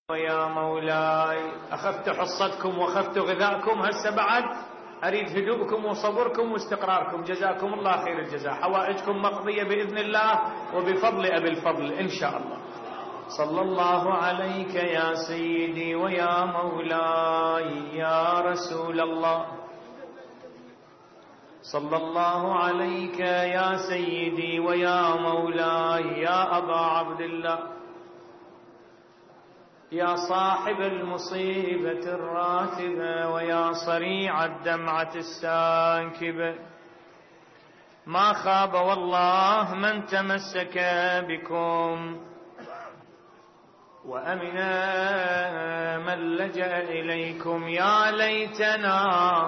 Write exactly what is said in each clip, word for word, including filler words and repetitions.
ويا مولاي أخذت حصتكم وأخذت غذاءكم، هسه بعد أريد هدوءكم وصبركم واستقراركم. جزاكم الله خير الجزاء. حوائجكم مقضية بإذن الله وبفضل أبي الفضل إن شاء الله. صلى الله عليك يا سيدي ويا مولاي يا رسول الله. صلى الله عليك يا سيدي ويا مولاي يا أبا عبد الله، يا صاحب المصيبة الراتبة ويا صريع الدمعة الساكبة. ما خاب والله من تمسك بكم، وأمن من لجأ إليكم. يا ليتنا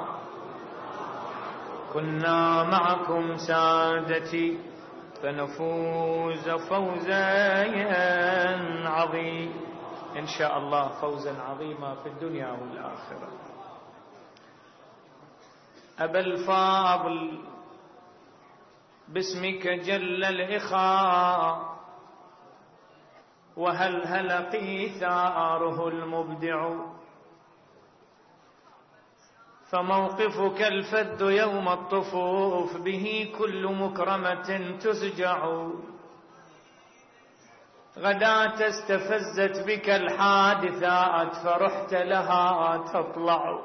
كنا معكم سادتي فنفوز فوزا عظيما إن شاء الله، فوزا عظيما في الدنيا والآخرة. أبا الفاضل باسمك جل الإخاء، وهل هلقي ثاره المبدع، فموقفك الفد يوم الطفوف به كل مكرمة تسجع. غداة استفزت بك الحادثات فرحت لها تطلع،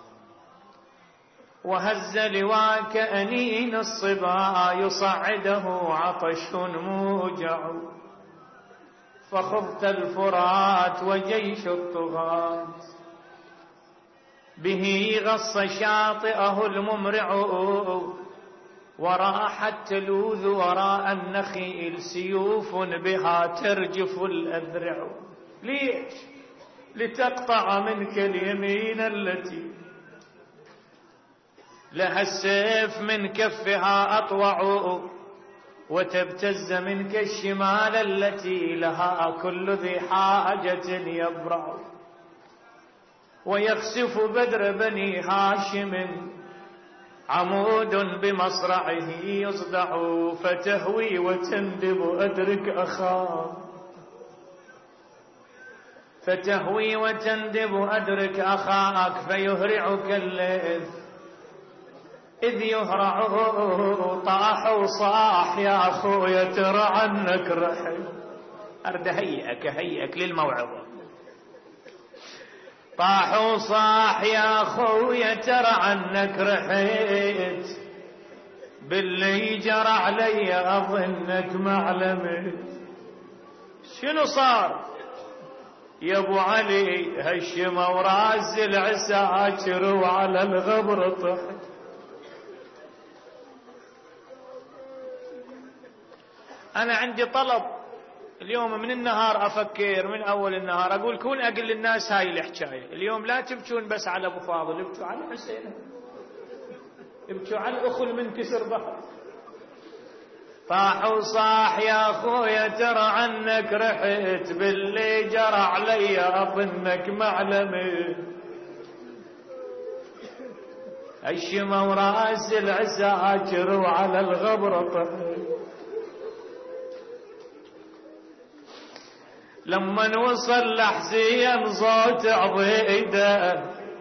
وهز لواك أنين الصبا يصعده عطش موجع. فخضت الفرات وجيش الطغاة به غص شاطئه الممرع، وراحت تلوذ وراء النخيل سيوف بها ترجف الأذرع. ليش؟ لتقطع منك اليمين التي لها السيف من كفها أطوع، وتبتز منك الشمال التي لها كل ذي حاجة يبرع. ويخسف بدر بني هاشم عمود بمصرعه يصدع، فتهوي وتندب أدرك أخاك، فتهوي وتندب أدرك أخاك فيهرعك الليث إذ يهرعه. طاح وصاح يا أخويا ترى عنك رحل. أرد هيئك هيئك للموعظة. طاح وصاح يا أخويا ترى عنك رحيت، باللي جرى علي أظنك معلمت. شنو صار يا ابو علي؟ هشم وراس العساكر وعلى الغبر طحت. أنا عندي طلب اليوم من النهار، أفكر من أول النهار أقول كون أقل للناس هاي الحكاية. اليوم لا تبكون بس على أبو فاضل، ابكوا على حسين، ابكوا على الأخو المنكسر بحر. طاح وصاح يا أخويا ترى عنك رحت، باللي جرى علي أظنك معلمة. هشم وراس العساكر وعلى الغبر طحت. لما وصل لحسين صوت عضيده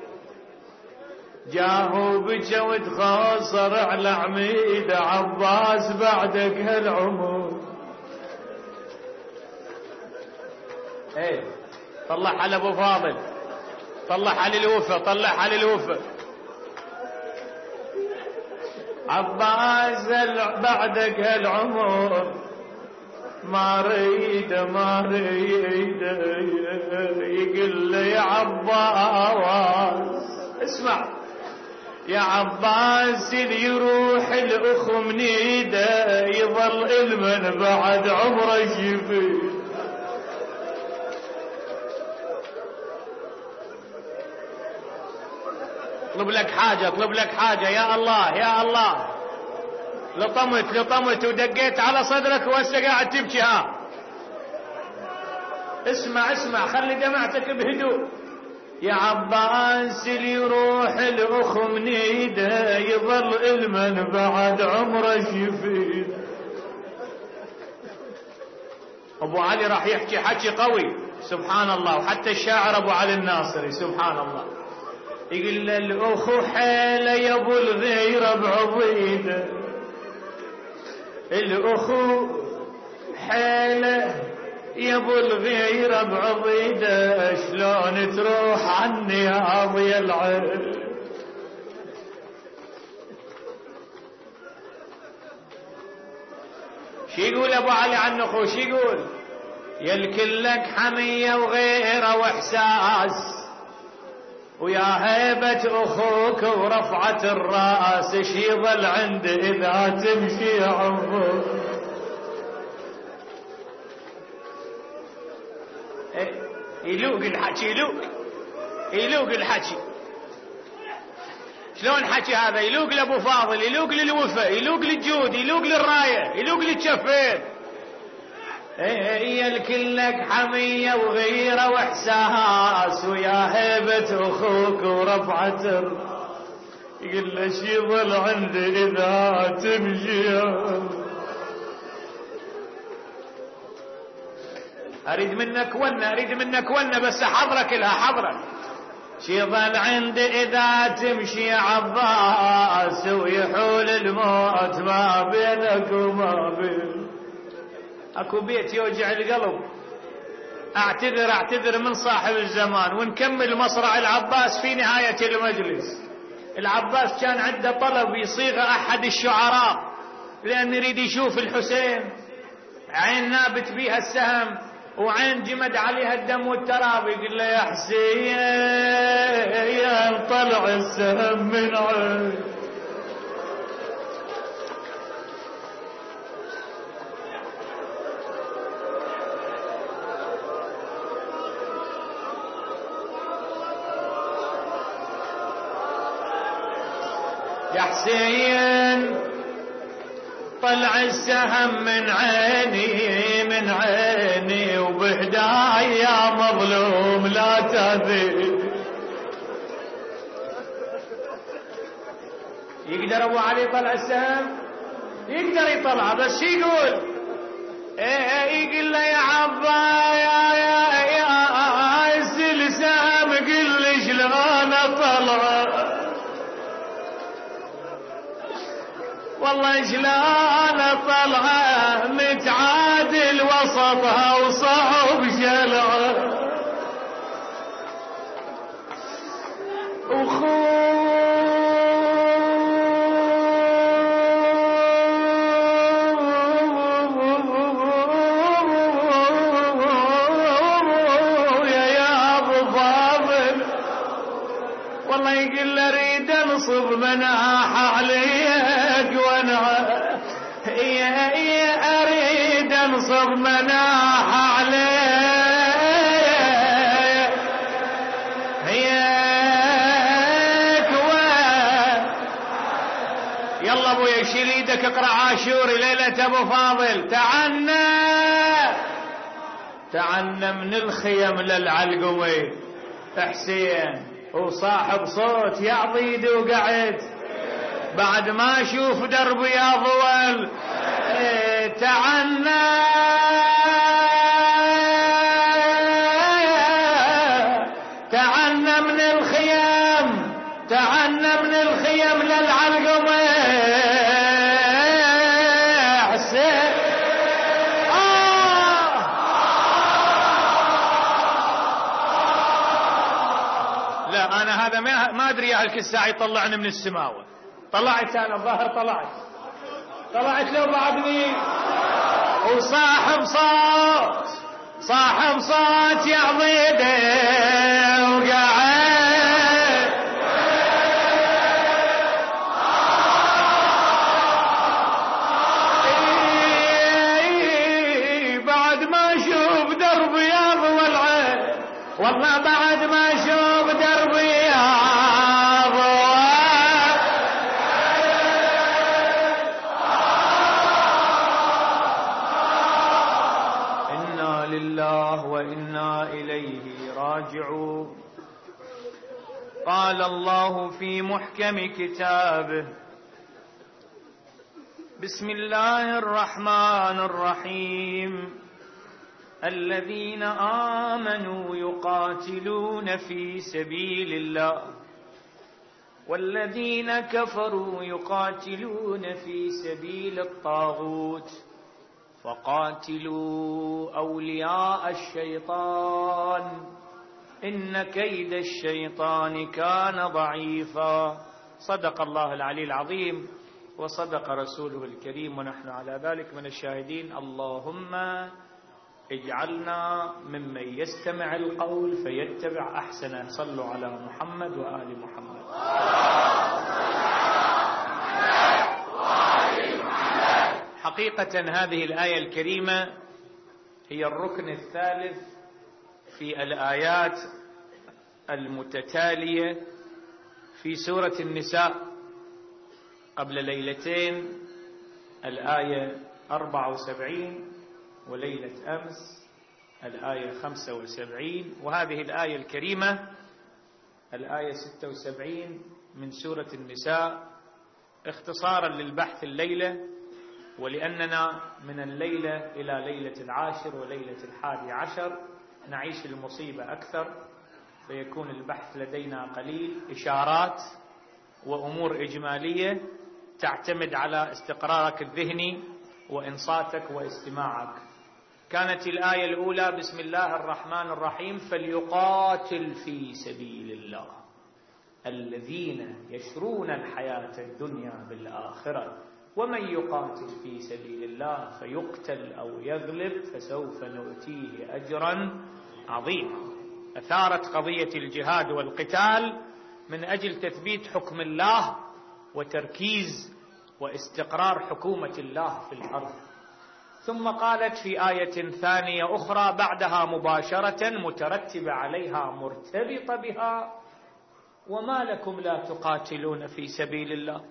جاهو بجا وتخاصر على عميده. عباس بعدك هالعمر. ايه طلع على ابو فاضل، طلع على الوفا، طلع على الوفا. عباس بعدك هالعمر ما ريد ما ريد يقول لي يا عباس. اسمع يا عباس اللي يروح الاخ منيده يظل المن بعد عمره يفيد. اطلب لك حاجه، اطلب لك حاجه. يا الله يا الله. لطمت لطمت ودقيت على صدرك وهسه قاعد تبكي. ها اسمع اسمع، خلي دمعتك بهدوء. يا عباس اللي يروح الاخ منيده يظل المن بعد عمره يفيد. ابو علي راح يحكي حكي قوي. سبحان الله. وحتى الشاعر أبو علي الناصري سبحان الله يقول له الأخو حيلة يا أبو الغيرة بعضيده، الأخو حيلة يا أبو الغيرة بعضيده، شلون تروح عني يا أبو العين. شي يقول أبو علي عن أخوه؟ شي يقول؟ يلكلك حمية وغيرة وإحساس، ويا هيبة أخوك ورفعة الرأس، شي يظل عند إذا تمشي عمرك. يلوق الحكي، يلوق يلوق الحكي. شلون حكي هذا؟ يلوق لأبو فاضل، يلوق للوفا، يلوق للجود، يلوق للراية، يلوق للشفين. هي الكلك حمية وغيرة وإحساس، ويا هيبة أخوك ورفعة الراس، يقول له شي يظل عندي إذا تمشي. أريد منك ونة، أريد منك ونة، بس حضرك لها حضرك. شي ظل عندي إذا تمشي عباس، ويحول الموت ما بينك وما بين. اكو بيت يوجع القلب. اعتذر اعتذر من صاحب الزمان، ونكمل مصرع العباس في نهاية المجلس. العباس كان عنده طلب يصيغ احد الشعراء، لان يريد يشوف الحسين، عين نابت بيها السهم وعين جمد عليها الدم والتراب. يقول له يا حسين يا طلع السهم من عين. يا حسين طلع السهم من عيني من عيني، وبهداي يا مظلوم لا تأذي. يقدر ابو علي طلع السهم؟ يقدر يطلع، بس شو يقول؟ ايه يقول له يا عبا يا يا يا السهم قل لي شلون اطلع، والله شلون طلعه متعادل وسطها وصعب شلعه. وخويا يا ابو فاضل والله يقول له اريد انصب مناح عليك، وانا يا يا اريد انصب مناح عليك هيك. يلا ابويا شيل ايدك اقرا عاشوري ليله ابو فاضل. تعنا تعنا من الخيم للعلقمي حسين، وصاحب صوت يعضيد وقعد بعد ما اشوف دربي يا ضوال. ايه تعنا تعنا من الخيام، تعنا من الخيام للعلقمة حسين. آه لا انا هذا ما ادري يا هالكساع يطلعني من السماوه. طلعت انا الظاهر، طلعت طلعت لو بعدني. وصاحب صوت صاحب صوت يعضيده وقاعد بعد ما اشوف دربي يا ضوى العين، والله بعد ما اشوف دربي يا لله وإنا إليه راجعون. قال الله في محكم كتابه: بسم الله الرحمن الرحيم. الذين آمنوا يقاتلون في سبيل الله والذين كفروا يقاتلون في سبيل الطاغوت فقاتلوا أولياء الشيطان إن كيد الشيطان كان ضعيفا. صدق الله العلي العظيم وصدق رسوله الكريم ونحن على ذلك من الشاهدين. اللهم اجعلنا ممن يستمع القول فيتبع أحسنه. صلوا على محمد وآل محمد. حقيقة هذه الآية الكريمة هي الركن الثالث في الآيات المتتالية في سورة النساء. قبل ليلتين الآية أربعة وسبعين وليلة أمس الآية خمسة وسبعين، وهذه الآية الكريمة الآية ستة وسبعين من سورة النساء. اختصارا للبحث الليلة، ولأننا من الليلة إلى ليلة العاشر وليلة الحادي عشر نعيش المصيبة أكثر، فيكون البحث لدينا قليل، إشارات وأمور إجمالية تعتمد على استقرارك الذهني وإنصاتك واستماعك. كانت الآية الأولى بسم الله الرحمن الرحيم فليقاتل في سبيل الله الذين يشرون الحياة الدنيا بالآخرة ومن يقاتل في سبيل الله فيقتل أو يغلب فسوف نؤتيه أجرا عظيما. أثارت قضية الجهاد والقتال من أجل تثبيت حكم الله وتركيز واستقرار حكومة الله في الأرض. ثم قالت في آية ثانية أخرى بعدها مباشرة مترتبة عليها مرتبطة بها وما لكم لا تقاتلون في سبيل الله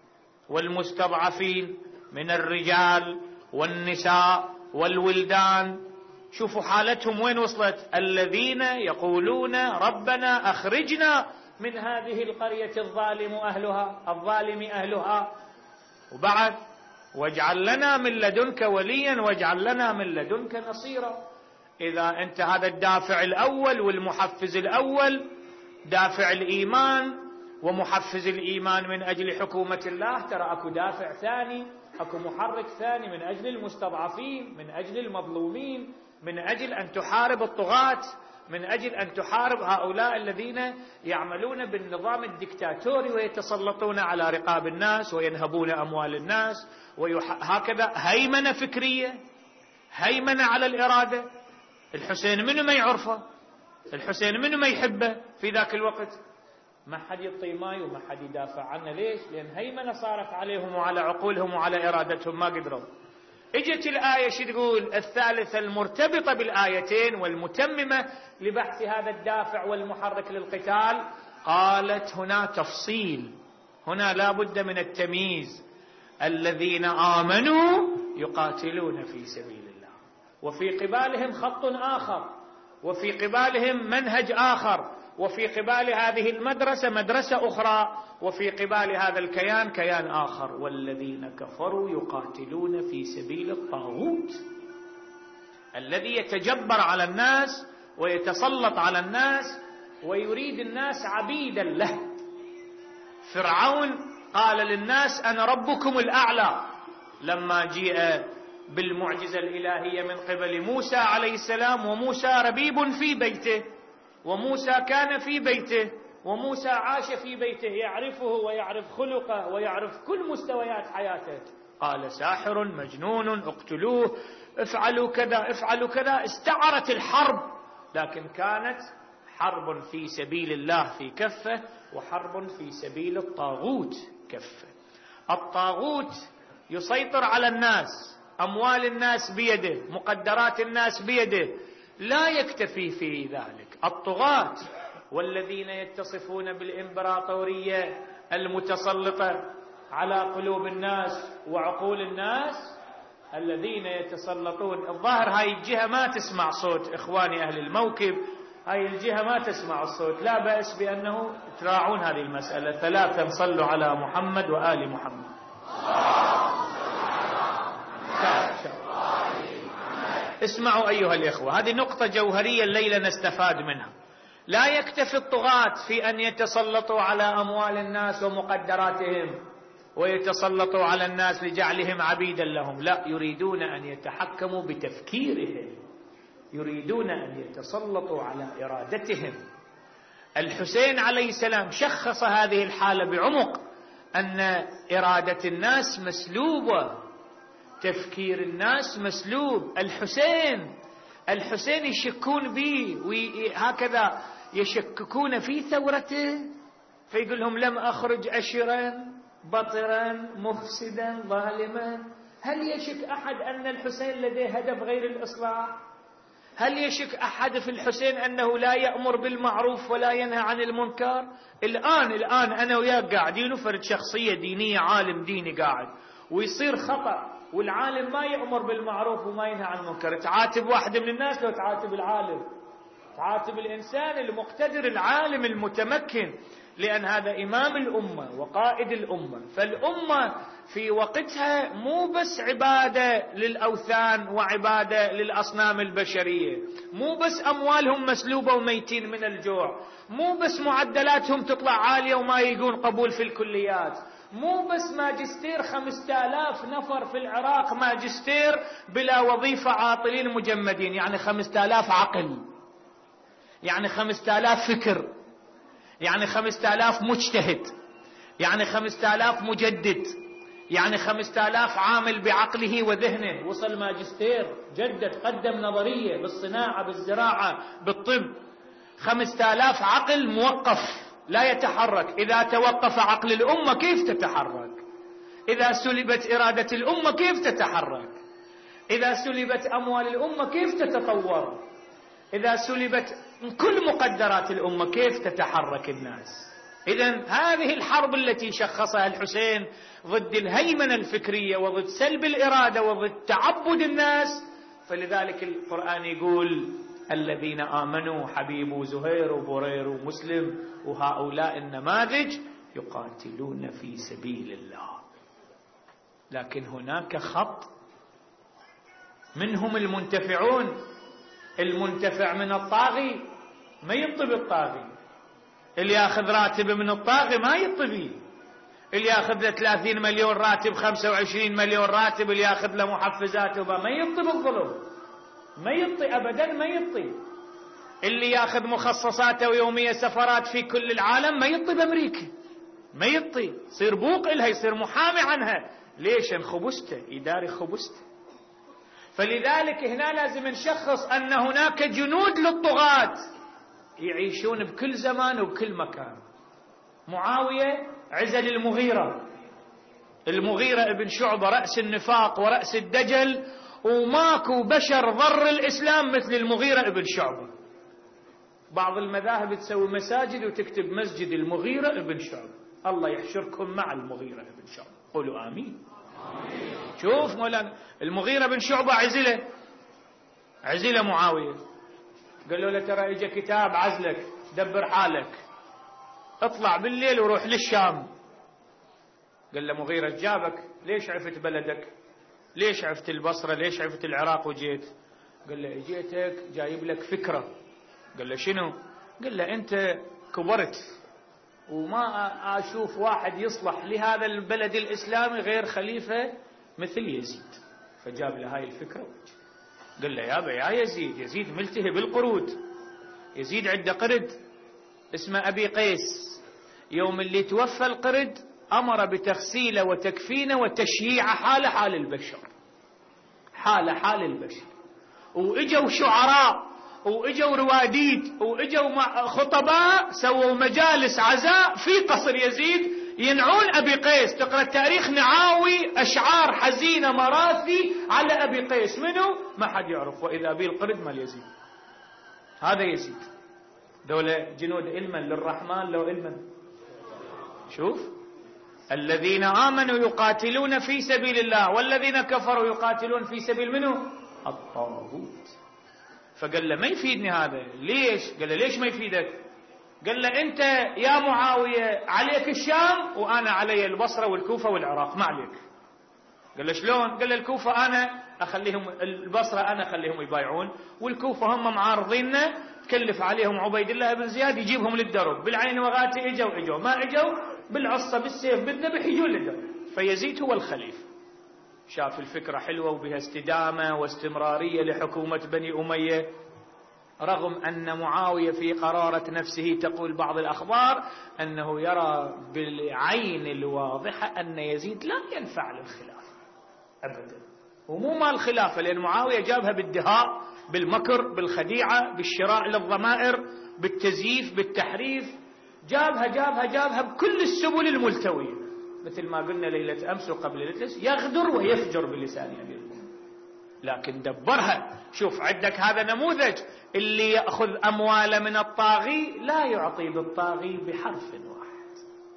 والمستضعفين من الرجال والنساء والولدان. شوفوا حالتهم وين وصلت، الذين يقولون ربنا أخرجنا من هذه القرية الظالم أهلها الظالم أهلها، وبعد واجعل لنا من لدنك وليا واجعل لنا من لدنك نصيرا. إذا أنت هذا الدافع الأول والمحفز الأول دافع الإيمان ومحفز الإيمان من أجل حكومة الله، ترى أكو دافع ثاني، أكو محرك ثاني من أجل المستضعفين، من أجل المظلومين، من أجل أن تحارب الطغاة، من أجل أن تحارب هؤلاء الذين يعملون بالنظام الدكتاتوري ويتسلطون على رقاب الناس وينهبون أموال الناس وهكذا. هيمنة فكرية، هيمنة على الإرادة. الحسين منو ما يعرفه، الحسين منو ما يحبه في ذاك الوقت، ما حد يطي ماي وما حد يدافع عنه. ليش؟ لأن هيمنة صارت عليهم وعلى عقولهم وعلى إرادتهم، ما قدروا. اجت الآية شو تقول الثالثة المرتبطة بالآيتين والمتممة لبحث هذا الدافع والمحرك للقتال، قالت هنا تفصيل، هنا لا بد من التمييز. الذين آمنوا يقاتلون في سبيل الله، وفي قبالهم خط آخر، وفي قبالهم منهج آخر، وفي قبال هذه المدرسة مدرسة أخرى، وفي قبال هذا الكيان كيان آخر. والذين كفروا يقاتلون في سبيل الطاغوت الذي يتجبر على الناس ويتسلط على الناس ويريد الناس عبيدا له. فرعون قال للناس أنا ربكم الأعلى لما جيء بالمعجزة الإلهية من قبل موسى عليه السلام، وموسى ربيب في بيته، وموسى كان في بيته، وموسى عاش في بيته يعرفه ويعرف خلقه ويعرف كل مستويات حياته. قال ساحر مجنون اقتلوه افعلوا كذا افعلوا كذا. استعرت الحرب، لكن كانت حرب في سبيل الله في كفة وحرب في سبيل الطاغوت كفة. الطاغوت يسيطر على الناس، أموال الناس بيده، مقدرات الناس بيده. لا يكتفي في ذلك الطغاة والذين يتصفون بالإمبراطورية المتسلطة على قلوب الناس وعقول الناس، الذين يتسلطون. الظاهر هاي الجهة ما تسمع صوت إخواني أهل الموكب، هاي الجهة ما تسمع الصوت، لا بأس بأنه تراعون هذه المسألة. ثلاثا صلوا على محمد وآل محمد. اسمعوا أيها الإخوة، هذه نقطة جوهرية الليلة نستفاد منها. لا يكتفي الطغاة في أن يتسلطوا على أموال الناس ومقدراتهم ويتسلطوا على الناس لجعلهم عبيدا لهم، لا، يريدون أن يتحكموا بتفكيرهم، يريدون أن يتسلطوا على إرادتهم. الحسين عليه السلام شخص هذه الحالة بعمق، أن إرادة الناس مسلوبة، تفكير الناس مسلوب. الحسين الحسين يشكون به وهكذا يشككون في ثورته، فيقول لهم لم أخرج أشرا بطرا مفسدا ظالما. هل يشك أحد أن الحسين لديه هدف غير الإصلاح؟ هل يشك أحد في الحسين أنه لا يأمر بالمعروف ولا ينهى عن المنكر؟ الآن الآن أنا وياك قاعدين وفرد شخصية دينية، عالم ديني قاعد، ويصير خطأ والعالم ما يأمر بالمعروف وما ينهى عن المنكر، تعاتب واحد من الناس لو تعاتب العالم؟ تعاتب الإنسان المقتدر العالم المتمكن، لأن هذا إمام الأمة وقائد الأمة. فالأمة في وقتها مو بس عبادة للأوثان وعبادة للأصنام البشرية، مو بس أموالهم مسلوبة وميتين من الجوع، مو بس معدلاتهم تطلع عالية وما يجون قبول في الكليات، مو بس ماجستير خمسة آلاف نفر في العراق ماجستير بلا وظيفة عاطلين مجمدين، يعني خمسة آلاف عقل، يعني خمسة آلاف فكر، يعني خمسة آلاف مجتهد، يعني خمسة آلاف مجدد، يعني خمسة آلاف عامل بعقله وذهنه وصل ماجستير، جدد، قدم نظرية بالصناعة بالزراعة بالطب. خمسة آلاف عقل موقف لا يتحرك. إذا توقف عقل الأمة كيف تتحرك؟ إذا سلبت إرادة الأمة كيف تتحرك؟ إذا سلبت أموال الأمة كيف تتطور؟ إذا سلبت كل مقدرات الأمة كيف تتحرك الناس؟ إذن هذه الحرب التي شخصها الحسين ضد الهيمنة الفكرية وضد سلب الإرادة وضد تعبد الناس. فلذلك القرآن يقول الذين آمنوا حبيب زهير وبرير ومسلم وهؤلاء النماذج يقاتلون في سبيل الله. لكن هناك خط، منهم المنتفعون. المنتفع من الطاغي ما يطبي الطاغي، اللي ياخذ راتب من الطاغي ما يطبي، اللي ياخذ له ثلاثين مليون راتب خمسة وعشرين مليون راتب اللي ياخذ له محفزات ما يطبي الظلم، ما يطي أبدا، ما يطي. اللي ياخذ مخصصاته ويومية سفرات في كل العالم ما يطي بأمريكا، ما يطي، يصير بوق إلها، يصير محامي عنها. ليش؟ خبزته، يداري خبزته. فلذلك هنا لازم نشخص أن هناك جنود للطغاة يعيشون بكل زمان وبكل مكان. معاوية عزل المغيرة، المغيرة ابن شعبة رأس النفاق ورأس الدجل، وماكو بشر ضر الإسلام مثل المغيرة ابن شعبة. بعض المذاهب تسوي مساجد وتكتب مسجد المغيرة ابن شعبة. الله يحشركم مع المغيرة ابن شعبة، قولوا آمين. آمين. شوف مولانا المغيرة بن شعبة عزله عزله معاوية، قال له ترى اجى كتاب عزلك، دبر حالك، اطلع بالليل وروح للشام. قال له مغيرة جابك ليش عرفت بلدك؟ ليش عرفت البصرة؟ ليش عرفت العراق وجيت؟ قال له اجيتك جايب لك فكرة. قال له شنو؟ قال له انت كبرت وما اشوف واحد يصلح لهذا البلد الاسلامي غير خليفة مثل يزيد. فجاب له هاي الفكرة، قال له يابا يا يزيد، يزيد ملتهي بالقرود، يزيد عنده قرد اسمه أبي قيس، يوم اللي توفى القرد أمر بتغسيله وتكفينه وتشييع حال حال البشر، حال حال البشر. وإجوا شعراء وإجوا رواديد وإجوا خطباء سووا مجالس عزاء في قصر يزيد ينعون أبي قيس. تقرأ التاريخ نعاوي أشعار حزينة مراثي على أبي قيس، منه ما حد يعرف، وإذا به القرد مال يزيد. هذا يزيد، دولة جنود علما للرحمن لو علما. شوف الذين آمنوا يقاتلون في سبيل الله والذين كفروا يقاتلون في سبيل منه الطاغوت. فقال له ما يفيدني هذا. ليش؟ قال له ليش ما يفيدك؟ قال له أنت يا معاوية عليك الشام وأنا علي البصرة والكوفة والعراق، ما عليك. قال له شلون؟ قال له الكوفة أنا أخليهم، البصرة أنا أخليهم يبايعون، والكوفة هم معارضيننا، تكلف عليهم عبيد الله بن زياد يجيبهم للدرب، بالعين وغاتي اجوا اجوا، ما اجوا بالعصا بالسيف بالذبح يجون للدرب. فيزيد هو الخليفة، شاف الفكرة حلوة وبها استدامة واستمرارية لحكومة بني أمية، رغم أن معاوية في قرارة نفسه تقول بعض الأخبار أنه يرى بالعين الواضحة أن يزيد لا ينفع للخلافة أبدا، ومو مال الخلافة، لأن معاوية جابها بالدهاء، بالمكر، بالخديعة، بالشراع للضمائر، بالتزييف، بالتحريف، جابها جابها جابها بكل السبل الملتوية، مثل ما قلنا ليلة أمس وقبل ليلة أمس، يغدر ويفجر بلسان أمير المؤمنين، لكن دبرها. شوف عندك هذا نموذج، اللي يأخذ أموال من الطاغي لا يعطي بالطاغي بحرف واحد.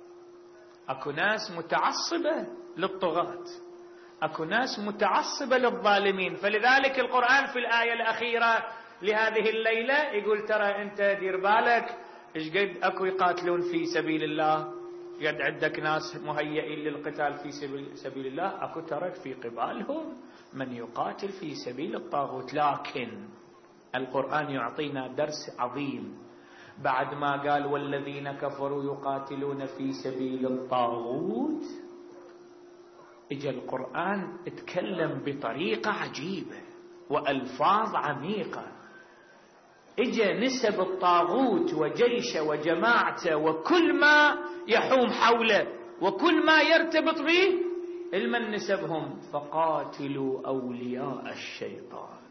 أكو ناس متعصبة للطغاة، أكو ناس متعصبة للظالمين. فلذلك القرآن في الآية الأخيرة لهذه الليلة يقول ترى أنت دير بالك إيش قد أكو يقاتلون في سبيل الله، قد عندك ناس مهيئين للقتال في سبيل الله، أكو ترك في قبالهم من يقاتل في سبيل الطاغوت. لكن القرآن يعطينا درس عظيم، بعد ما قال والذين كفروا يقاتلون في سبيل الطاغوت، اجى القرآن اتكلم بطريقة عجيبة وألفاظ عميقة، اجى نسب الطاغوت وجيشه وجماعته وكل ما يحوم حوله وكل ما يرتبط به، المن نسبهم فقاتلوا أولياء الشيطان،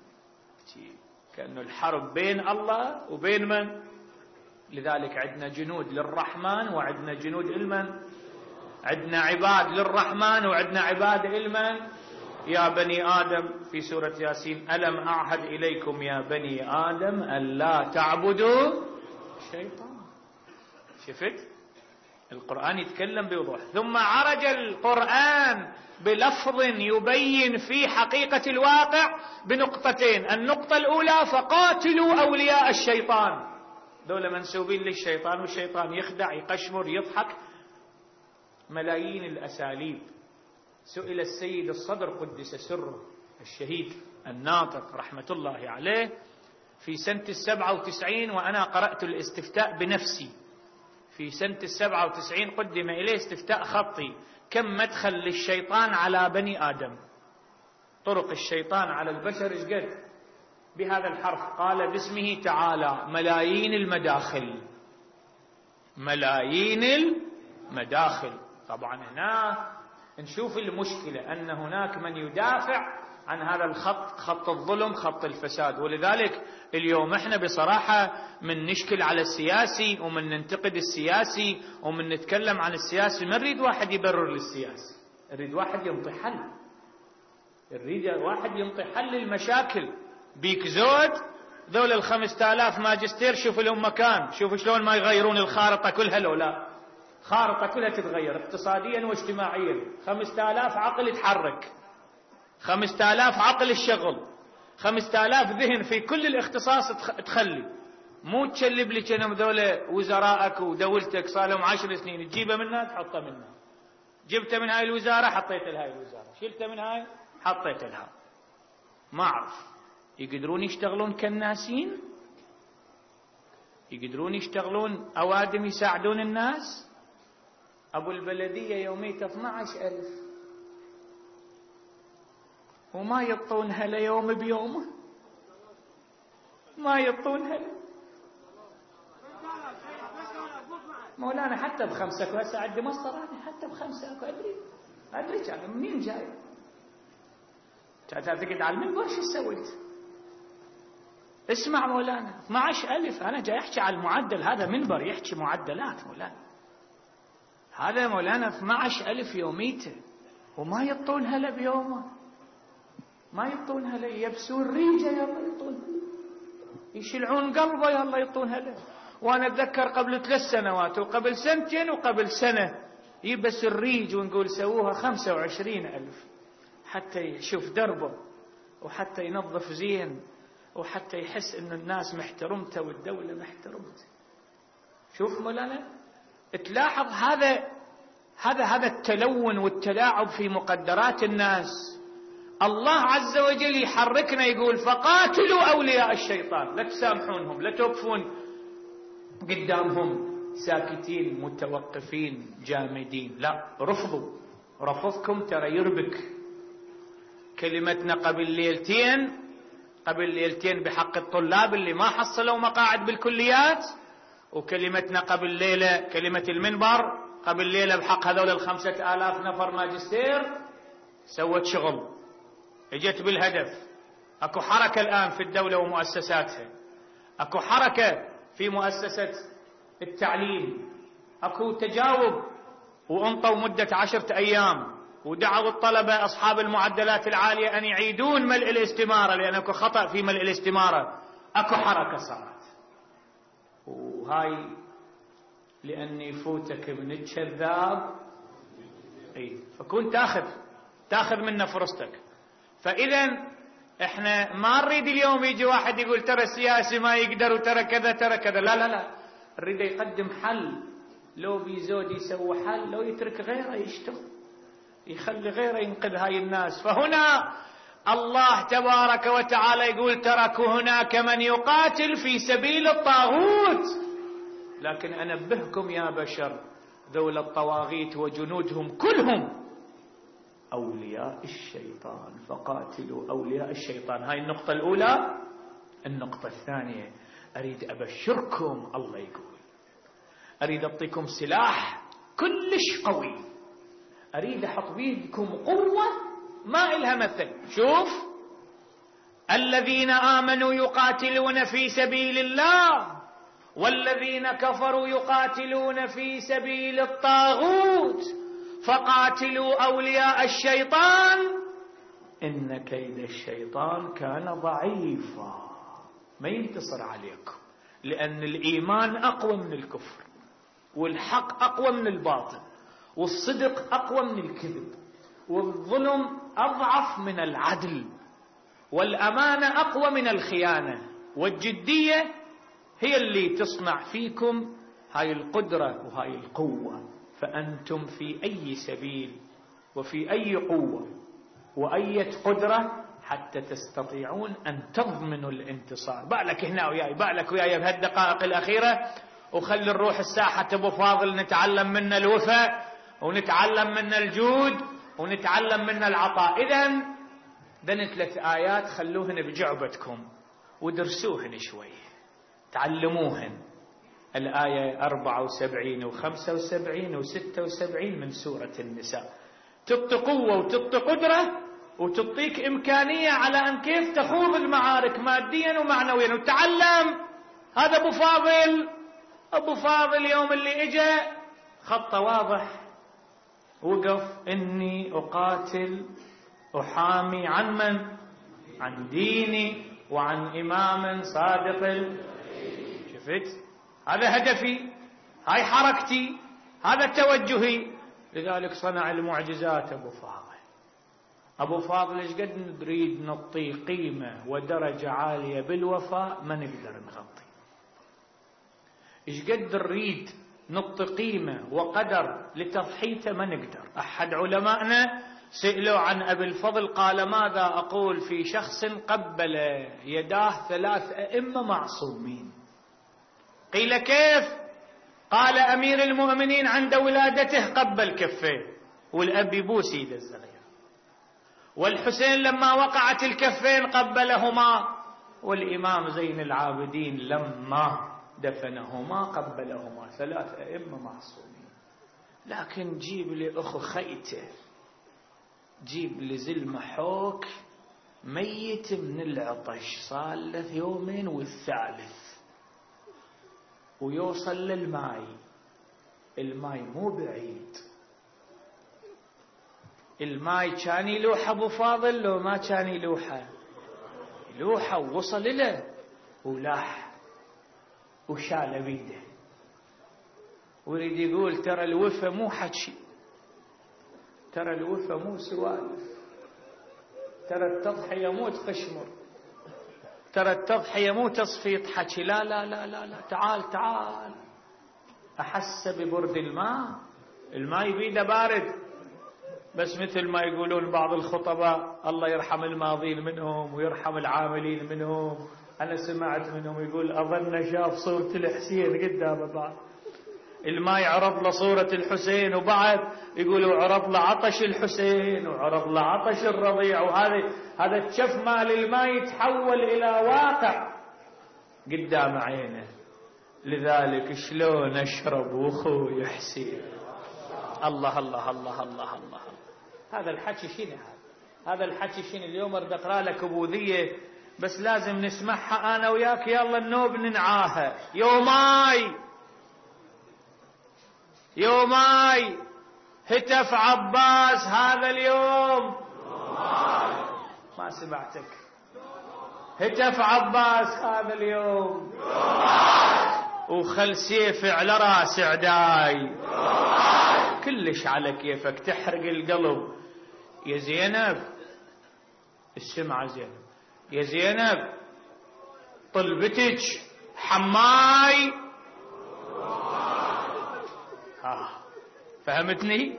كأنه الحرب بين الله وبين من؟ لذلك عندنا جنود للرحمن وعندنا جنود المن، عندنا عباد للرحمن وعندنا عباد المن. يا بني آدم في سورة ياسين ألم أعهد إليكم يا بني آدم ألا تعبدوا الشيطان. شفت القرآن يتكلم بوضوح، ثم عرج القرآن بلفظ يبين في حقيقة الواقع بنقطتين. النقطة الأولى فقاتلوا أولياء الشيطان، دول منسوبين للشيطان، والشيطان يخدع يقشمر يضحك ملايين الأساليب. سئل السيد الصدر قدس سره الشهيد الناطق رحمة الله عليه في سنة السبعة وتسعين، وأنا قرأت الاستفتاء بنفسي في سنة السبعة وتسعين، قدم إليه استفتاء خطي، كم مدخل للشيطان على بني آدم، طرق الشيطان على البشر إيش قد؟ بهذا الحرف، قال باسمه تعالى ملايين المداخل، ملايين المداخل. طبعا هنا نشوف المشكلة أن هناك من يدافع عن هذا الخط، خط الظلم، خط الفساد. ولذلك اليوم احنا بصراحة من نشكل على السياسي ومن ننتقد السياسي ومن نتكلم عن السياسي، ما نريد واحد يبرر للسياسي، نريد واحد ينطي حل، نريد واحد ينطي حل للمشاكل. بيك زود ذول الخمسة آلاف ماجستير شوف لهم مكان، شوف شلون ما يغيرون الخارطة كلها، لو لا خارطة كلها تتغير اقتصاديا واجتماعيا. خمسة آلاف عقل يتحرك، خمسة آلاف عقل الشغل، خمسة آلاف ذهن في كل الاختصاص تخلي، مو تشلب لي كنم ذولا وزرائك ودولتك صار لهم عشر سنين تجيبه منها تحطه منها، جبته من هاي الوزارة حطيته لهاي الوزارة، شلته من هاي حطيته لها. ما أعرف يقدرون يشتغلون كالناسين؟ يقدرون يشتغلون أوادم يساعدون الناس؟ أبو البلدية يوميته اثني عشر ألف وما يطونها ليوم بيومه، ما يطونها له. مولانا حتى بخمسة كويس عندي مصدر، أنا حتى بخمسة أكو أدري أدري كان منين جاي. تقعد على المنبر شو سويت؟ اسمع مولانا اثني عشر ألف، أنا جاي أحكي على المعدل، هذا منبر يحكي معدلات مولانا، هذا مولانا اثني عشر ألف يوميته وما يطونها له بيومه، ما يطونها له، يبسون ريجه يلا يطونها له، يشلعون قلبه يلا يطونها له. وانا اتذكر قبل ثلاث سنوات وقبل سنتين وقبل سنة يبس الريج ونقول سووها خمسة وعشرين ألف حتى يشوف دربه وحتى ينظف زين وحتى يحس ان الناس محترمته والدولة محترمته. شوف مولانا تلاحظ هذا هذا هذا التلون والتلاعب في مقدرات الناس. الله عز وجل يحركنا يقول فقاتلوا أولياء الشيطان، لا تسامحونهم، لا توقفون قدامهم ساكتين متوقفين جامدين، لا، رفضوا. رفضكم ترى يربك. كلمتنا قبل ليلتين قبل ليلتين بحق الطلاب اللي ما حصلوا مقاعد بالكليات، وكلمتنا قبل ليلة كلمة المنبر قبل ليلة بحق هذول الخمسة آلاف نفر ماجستير، سوت شغل، اجت بالهدف. اكو حركة الآن في الدولة ومؤسساتها، اكو حركة في مؤسسة التعليم، اكو تجاوب، وانطوا مدة عشرة ايام ودعوا الطلبة اصحاب المعدلات العالية ان يعيدون ملء الاستمارة لان اكو خطأ في ملء الاستمارة. اكو حركة صارت، وهاي لان يفوتك من الكذاب، اي فكون تاخذ تاخذ منه فرصتك. فاذا احنا ما نريد اليوم يجي واحد يقول ترى السياسي ما يقدر وترى كذا ترى كذا، لا لا لا، نريد يقدم حل. لو بيزود يسوي حل، لو يترك غيره يشتغل، يخلي غيره ينقذ هاي الناس. فهنا الله تبارك وتعالى يقول ترك هناك من يقاتل في سبيل الطاغوت، لكن أنبهكم يا بشر ذول الطواغيت وجنودهم كلهم أولياء الشيطان، فقاتلوا أولياء الشيطان. هاي النقطة الأولى. النقطة الثانية، أريد أبشركم، الله يقول أريد أعطيكم سلاح كلش قوي، أريد أحط بيدكم قوة ما إلها مثل. شوف، الذين آمنوا يقاتلون في سبيل الله والذين كفروا يقاتلون في سبيل الطاغوت فقاتلوا أولياء الشيطان إن كيد الشيطان كان ضعيفا. ما ينتصر عليكم، لأن الإيمان أقوى من الكفر، والحق أقوى من الباطل، والصدق أقوى من الكذب، والظلم أضعف من العدل، والأمانة أقوى من الخيانة، والجدية هي اللي تصنع فيكم هاي القدرة وهاي القوة. فأنتم في أي سبيل وفي أي قوة وأي قدرة حتى تستطيعون أن تضمنوا الانتصار. بقلك هنا وياي، بقلك وياي بهالدقائق الأخيرة، وخلي نروح الساحة أبو فاضل نتعلم من الوفاء ونتعلم من الجود ونتعلم من العطاء. إذن ذن ثلاث آيات خلوهن بجعبتكم ودرسوهن شوي، تعلموهن. الآية أربعة وسبعين وخمسة وسبعين وستة وسبعين من سورة النساء تعطي قوة وتعطي قدرة وتعطيك إمكانية على أن كيف تخوض المعارك ماديا ومعنويا. وتعلم. هذا أبو فاضل أبو فاضل يوم اللي إجا خطه واضح، وقف إني أقاتل أحامي عن من؟ عن ديني وعن إمام صادق. شفت؟ هذا هدفي، هاي حركتي، هذا توجهي. لذلك صنع المعجزات أبو فاضل. أبو فاضل إيش قد نريد نعطي قيمة ودرجة عالية بالوفاء ما نقدر نغطي. إيش قد نريد نعطي قيمة وقدر لتضحيته ما نقدر. أحد علمائنا سئلوا عن أبي الفضل قال ماذا أقول في شخص قبل يداه ثلاث أئمة معصومين؟ قيل كيف؟ قال أمير المؤمنين عند ولادته قبل كفيه، والأب يبوس يده الصغير، والحسين لما وقعت الكفين قبلهما، والإمام زين العابدين لما دفنهما قبلهما. ثلاث أئمة معصومين. لكن جيب لي أخو خيته، جيب لي زلمة حوك ميت من العطش صار له يومين والثالث ويوصل للماي، الماي مو بعيد، الماي كان يلوح أبو فاضل لو ما كان يلوحه؟ يلوحه، ووصل له ولاح وشال بيده. ويريد يقول ترى الوفا مو حكي، ترى الوفا مو سوالف، ترى التضحية مو تقشمر، ترى التضحية مو تصفيط حكي، لا لا لا لا لا، تعال تعال. أحس ببرد الماء الماء بيده بارد، بس مثل ما يقولون بعض الخطباء الله يرحم الماضين منهم ويرحم العاملين منهم، أنا سمعت منهم يقول أظن شاف صورة الحسين قدامه بعد، الماء عرض له صورة الحسين، وبعد يقولوا عرض له عطش الحسين وعرض له عطش الرضيع، وهذا هذا الشف مال الماء يتحول إلى واقع قدام عينه. لذلك شلون أشرب وأخوي حسين؟ الله الله الله الله الله. هذا الحكي شنو؟ هذا الحكي شنو؟ اليوم اريد اقرا لك ابوذيه بس لازم نسمعها انا وياك، يلا النوب ننعاها. يوماي يوماي هتف عباس هذا اليوم، ما سمعتك، هتف عباس هذا اليوم، وخل سيف على راس عداي، كلش على كيفك تحرق القلب يا زينب. السمعة زينب، يا زينب طلبتك حماي. ها فهمتني؟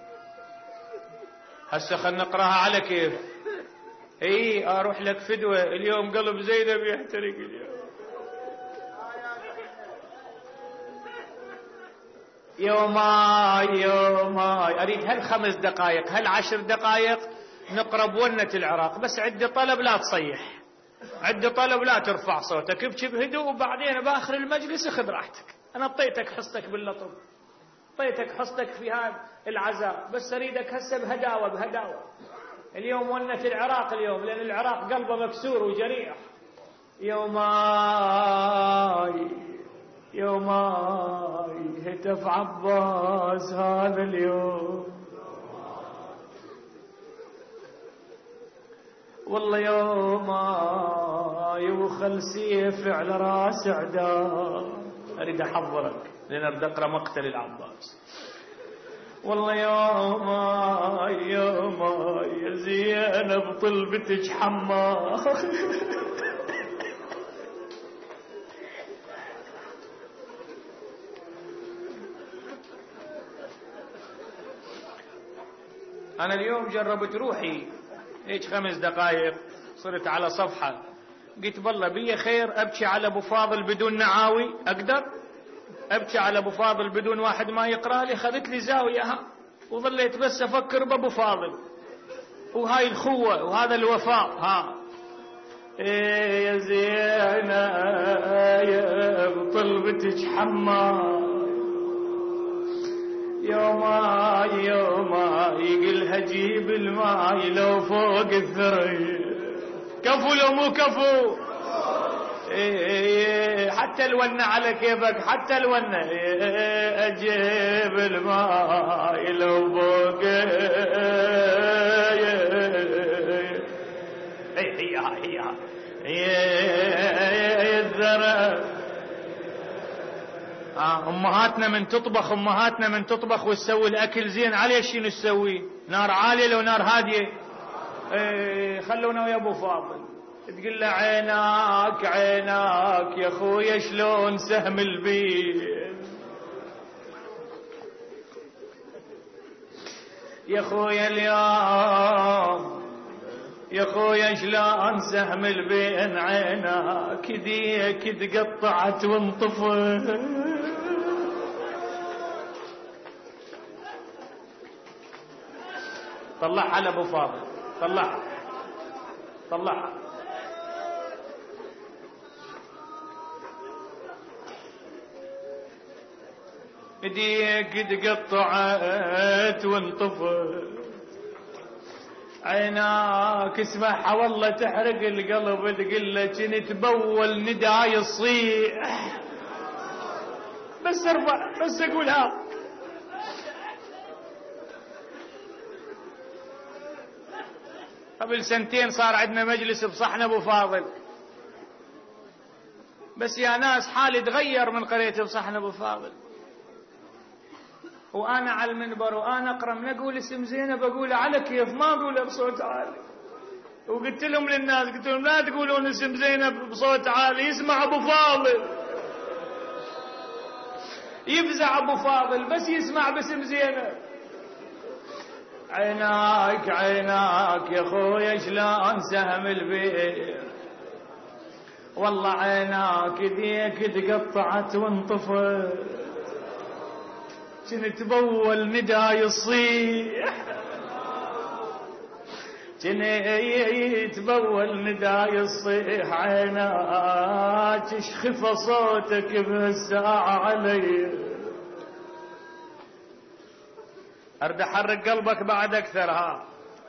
هسه خلنا نقراها على كيف. اي اروح لك فدوة اليوم، قلب زينب يحترق اليوم. يوماي يوماي اريد هالخمس دقائق هالعشر دقائق نقرا بونة العراق، بس عندي طلب لا تصيح، عندي طلب لا ترفع صوتك، ابكي بهدوء، وبعدين باخر المجلس اخذ راحتك. انا اعطيتك حصتك باللطف، اعطيتك حصتك في هذا العزاء، بس اريدك هسه بهداوه بهداوه. اليوم ونة العراق اليوم، لان العراق قلبه مكسور وجريح. يوماي يوماي هتف عباس هذا اليوم، والله يوماي وخل سيف على راس عداي. اريد احضرك لان اريد اقرا مقتل العباس. والله يوماي يوماي يا زينب طلبتك حما. أنا اليوم جربت روحي هيك خمس دقائق، صرت على صفحة، قلت بالله بي خير أبكي على أبو فاضل بدون نعاوي، أقدر أبكي على أبو فاضل بدون واحد ما يقرأ لي. خذت لي زاوية ها، وظليت بس أفكر بأبو فاضل وهاي الخوة وهذا الوفاء. ها إيه يا زينب طلبتك حماي، يوماي يوماي قلها جيب الماي لو فوق الثري. كفو لو مو كفو؟ إيه حتى الونة على كيفك، حتى الونة. إيه اجيب الماي لو فوق. إيه هي هي هي الثرى. آه امهاتنا من تطبخ امهاتنا من تطبخ وتسوي الاكل زين، عليه شنو تسوي؟ نار عاليه لو نار هاديه؟ ايه خلونا ويا ابو فاضل تقول له عيناك عيناك يا خويا شلون سهم البين، يا خويا اليوم يا خويا شلون سهم البين، عيناك ديك تقطعت وانطفت. طلع على ابو فاضل، طلع طلع. ديك تقطعت وانطفت، عيناك اسمعها والله تحرق القلب، تقول له كنت بول نداي يصيح. بس ارفع بس اقولها. قبل سنتين صار عندنا مجلس بصحن ابو فاضل، بس يا ناس حالي تغير من قريت بصحن ابو فاضل، وانا على المنبر وانا اقرا من اقول اسم زينب اقوله على كيف، ما اقوله بصوت عالي. وقلت لهم للناس قلت لهم لا تقولون اسم زينب بصوت عالي، يسمع ابو فاضل. يفزع ابو فاضل بس يسمع باسم زينب. عيناك عيناك يا خويا شلون سهم البير، والله عيناك ذيك تقطعت وانطفت، كنت بول ندى يصيح، كنت بول ندى يصيح. عيناك شخف صوتك بهالساعة علي. اريد احرك قلبك بعد اكثر ها،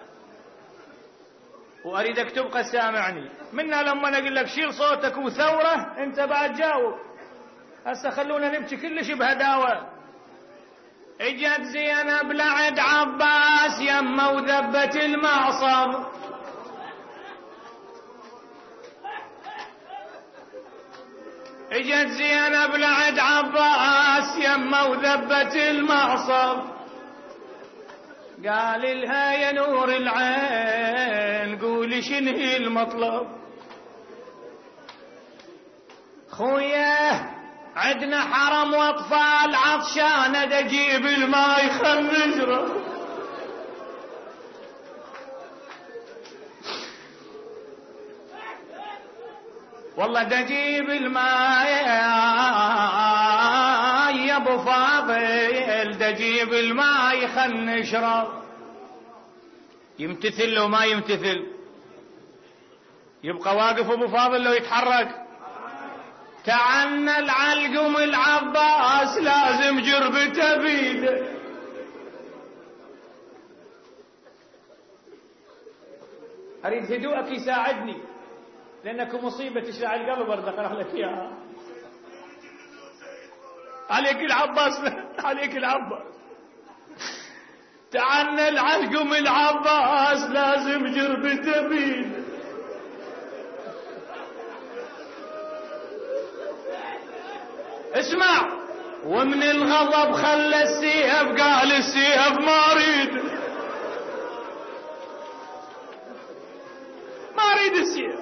واريدك تبقى سامعني. منا لما انا اقول لك شيل صوتك وثوره انت بعد جاوب. هسه خلونا نبكي كلش بهداوه. اجت زينب لعد عباس يمه وذبت المعصم، اجت زينب لعد عباس يمه وذبت المعصم. قال لها يا نور العين قولي شنهي المطلب. خويا عدنا حرم واطفال عطشانه دجيب الماي خل نشرب. والله دجيب الماي يا ابو فاضل، دجيب الماي خل نشرب. يمتثل لو ما يمتثل؟ يبقى واقف ابو فاضل لو يتحرك؟ تعنى العلقم العباس لازم جربته بيده. اريد هدوءك يساعدني لانك مصيبه تشلع القلب. اريد اقرا لك اياها. عليك العباس عليك العباس. تعنى العلقم العباس لازم جربته بيده. اسمع، ومن الغضب خلى السيف قال السيف ما اريد، ما اريد السيف.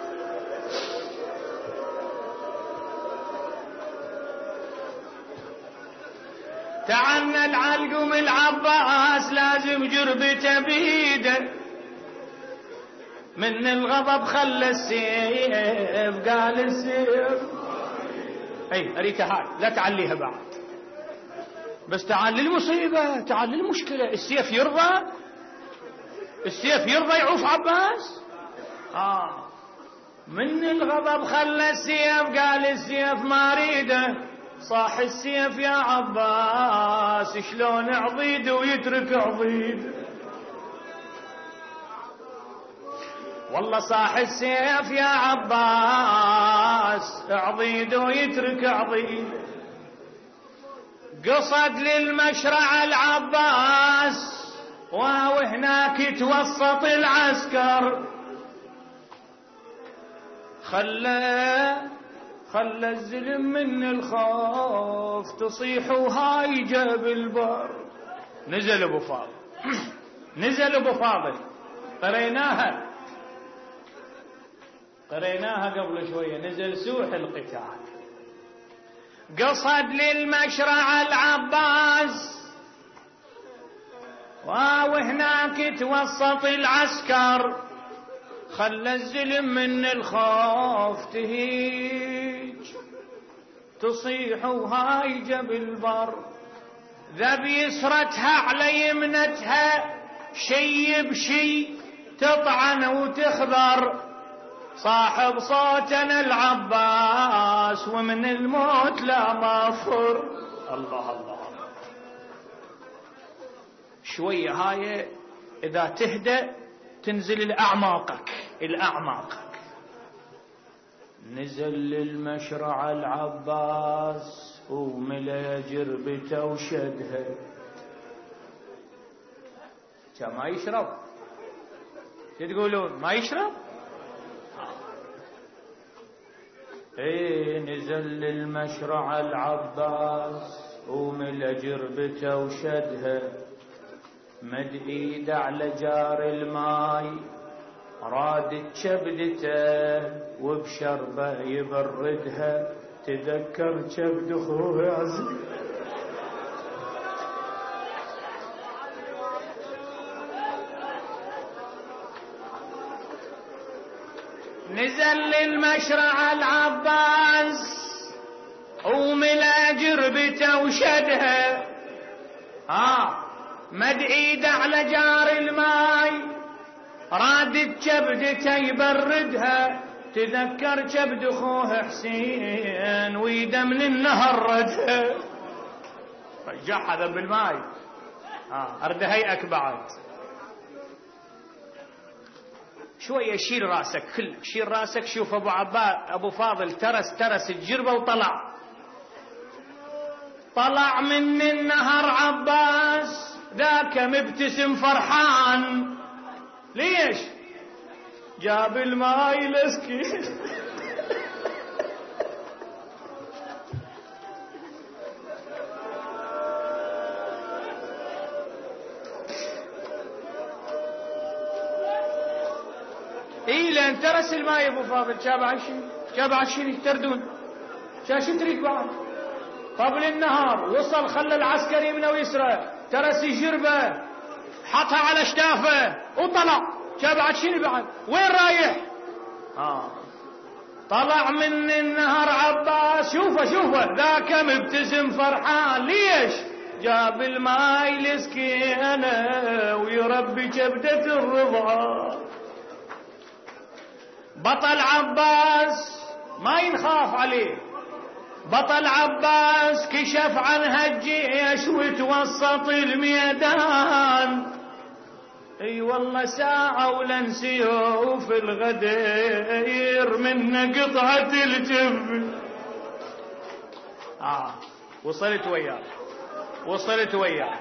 تعنى العلقم العباس لازم جربته بيده. من الغضب خلى السيف قال السيف. اي اريتها هاي لا تعليها بعد، بس تعال للمصيبه، تعال للمشكله. السيف يرضى؟ السيف يرضى يعوف عباس؟ اه من الغضب خلى السيف قال السيف ما اريده. صاح السيف يا عباس شلون عضيد ويترك عضيد. والله صاح السيف يا عباس عضيد ويترك عضيد. قصد للمشرع العباس وهناك توسط العسكر. خلى خلى الزلم من الخوف تصيح وهاي جاب البر. نزل ابو فاضل نزل ابو فاضل قريناها قريناها قبل شويه. نزل سوح القتال. قصد للمشرع العباس وهناك توسط العسكر. خلى الزلم من الخوف تهيج تصيح وهاي جاب البر. ذا بيسرتها على يمنتها شي بشي تطعن وتخبر. صاحب صوتنا العباس ومن الموت لا مفر. الله الله. شوية هاي إذا تهدى تنزل الأعماقك الأعماقك. نزل للمشرع العباس وملا جربته وشدها. كان ما يشرب؟ شو تقولون؟ ما يشرب؟ ايه نزل للمشرع العباس وملا جربته وشدها. مد ايده على جار الماي راد كبدته وبشربه يبردها. تذكر كبد اخوه عزيز نزل للمشرع العباس وملا جربته وشدها، ها مد ايده على جار الماي، رادت كبدته يبردها، تذكر كبد اخوه حسين ويده من النهر ردها، رجعها ذنب الماي، ها ارد هيئك بعد. شويه شيل راسك، كل شيل راسك. شوف ابو عباس ابو فاضل ترس ترس الجربه وطلع، طلع من النهر عباس ذاك مبتسم فرحان. ليش؟ جاب الماي لسكي. اي لان ترس الماي ابو فاضل. شاب عشرين شاب عشرين يتردون شاش تريد بعد. قبل النهار وصل، خلى العسكري يمنى ويسرى، ترس جربه حطها على شتافه وطلع. شاب عشرين بعد وين رايح؟ آه. طلع من النهر عباس، شوفه شوفه ذاك مبتسم فرحان. ليش؟ جاب الماي لسكينه ويربي كبدة الرضا. بطل عباس ما ينخاف عليه، بطل عباس كشف عنها الجيش وتوسط الميدان. اي والله ساعة ولن سيوف الغدير من قطعة الجبل. آه وصلت وياه وصلت وياه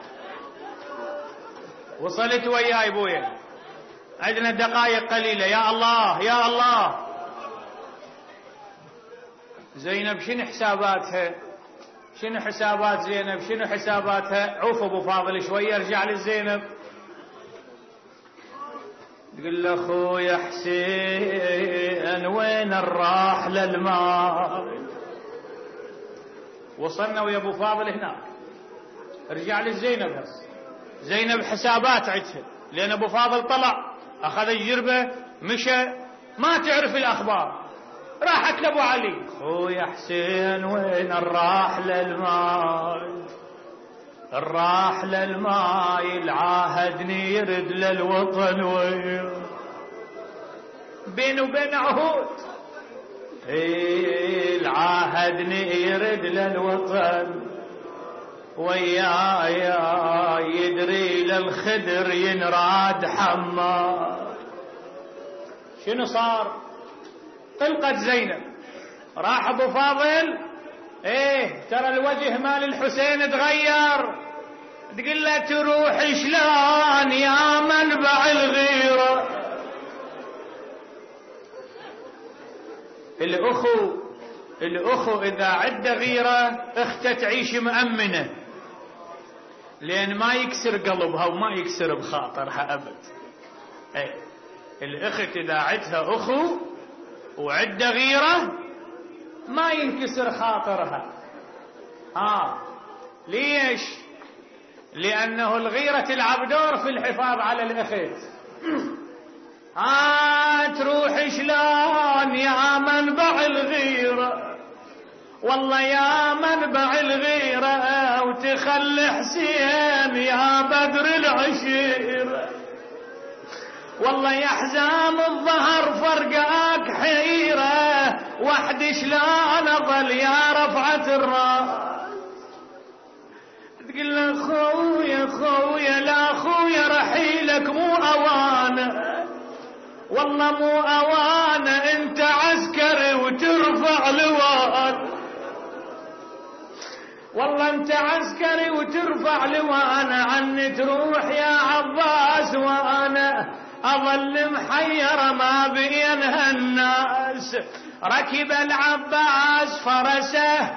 وصلت وياه ابويا. عندنا دقائق قليلة. يا الله يا الله. زينب شنو حساباتها؟ شنو حسابات زينب؟ شنو حساباتها؟ عوف ابو فاضل شوية، ارجع للزينب. تقول له اخويا حسين وين الراح للماء؟ وصلنا ويا ابو فاضل هناك. ارجع للزينب هسه. زينب حسابات عندها، لان ابو فاضل طلع اخذ الجربة مشى، ما تعرف الاخبار، راحت لابو علي. اخويا حسين وين الراح للماء؟ الراح للماء العاهدني يرد للوطن ويا بين وبين عهود. ايه العاهدني يرد للوطن ويايا يدري للخدر ينراد حمار. شنو صار؟ طلقت زينب، راح ابو فاضل ايه ترى الوجه مال الحسين تغير. تقول له تروح شلون يا منبع الغيرة؟ الاخو الاخو اذا عنده غيرة اخته تعيش مأمنة، لان ما يكسر قلبها وما يكسر بخاطرها ابد. ايه الاخت اذا عندها اخو وعنده غيرة ما ينكسر خاطرها. ها ليش؟ لانه الغيرة تلعب دور في الحفاظ على الاخت. ها تروح شلون يا منبع الغيرة؟ والله يا منبع الغيرة وتخلي حسين يا بدر العشيرة. والله يا حزام الظهر فرقاك حيرة، وحد شلون اظل يا رفعة الراس؟ تقول له خويا خويا لا خويا رحيلك مو اوانه، والله مو اوانه، انت عسكري وترفع لواء، والله انت عسكري وترفع لواء عني تروح يا عباس، وانا اظل محير ما بين هالناس. ركب العباس فرسه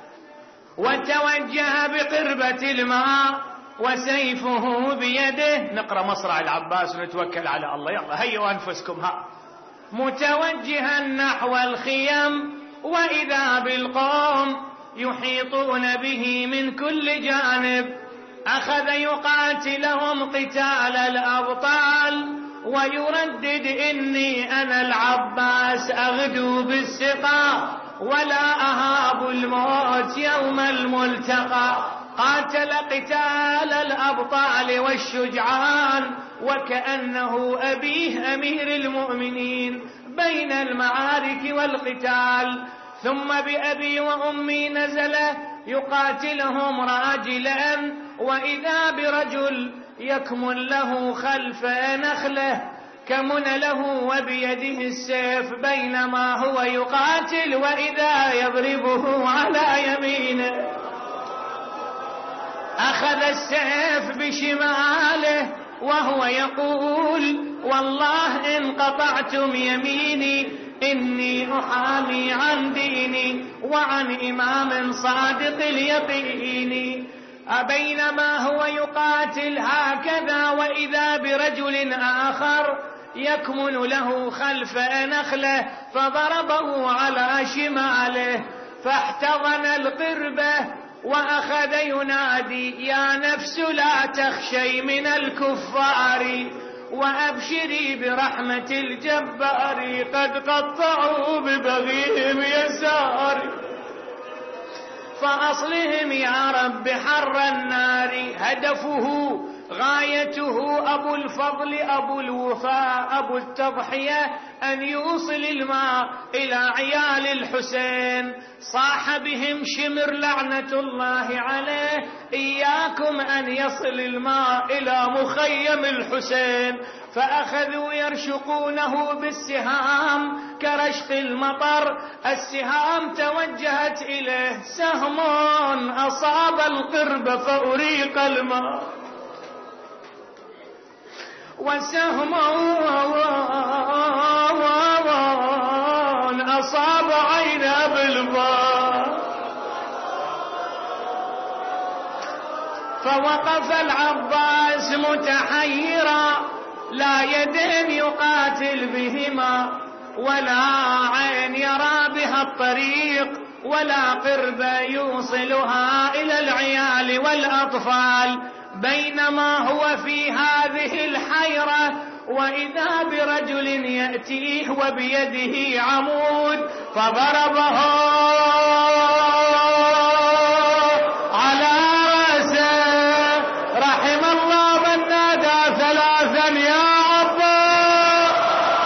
وتوجه بقربة الماء وسيفه بيده. نقرأ مصرع العباس ونتوكل على الله. يلا هيئوا أنفسكم. ها متوجها نحو الخيم وإذا بالقوم يحيطون به من كل جانب. أخذ يقاتلهم قتال الأبطال ويردد إني أنا العباس أغدو بالسقا ولا أهاب الموت يوم الملتقى. قاتل قتال الأبطال والشجعان وكأنه أبيه أمير المؤمنين بين المعارك والقتال. ثم بأبي وأمي نزل يقاتلهم راجلا، وإذا برجل يكمن له خلف نخله كمن له وبيده السيف بينما هو يقاتل، وإذا يضربه على يمينه أخذ السيف بشماله وهو يقول والله إن قطعتم يميني إني أحامي عن ديني وعن إمام صادق اليقين. بينما هو يقاتل هكذا وإذا برجل آخر يكمن له خلف نخله فضربه على شماله فاحتضن القربة وأخذ ينادي يا نفس لا تخشي من الكفار وأبشري برحمة الجبار قد قطعوا ببغيهم يسار فأصلهم يا رب حر النار. هدفه غايته أبو الفضل أبو الوفاء أبو التضحية أن يوصل الماء إلى عيال الحسين. صاح بهم شمر لعنة الله عليه إياكم أن يصل الماء إلى مخيم الحسين، فأخذوا يرشقونه بالسهام كرشق المطر. السهام توجهت إليه سهم أصاب القرب فأريق الماء، وسهم أصاب عين بالماء. فوقف العباس متحيرا لا يدين يقاتل بهما ولا عين يرى بها الطريق ولا قرب يوصلها إلى العيال والأطفال. بينما هو في هذه الحيرة وإذا برجل يأتيه وبيده عمود فضربه على رأسه. رحم الله من نادى ثلاثا يا عباس.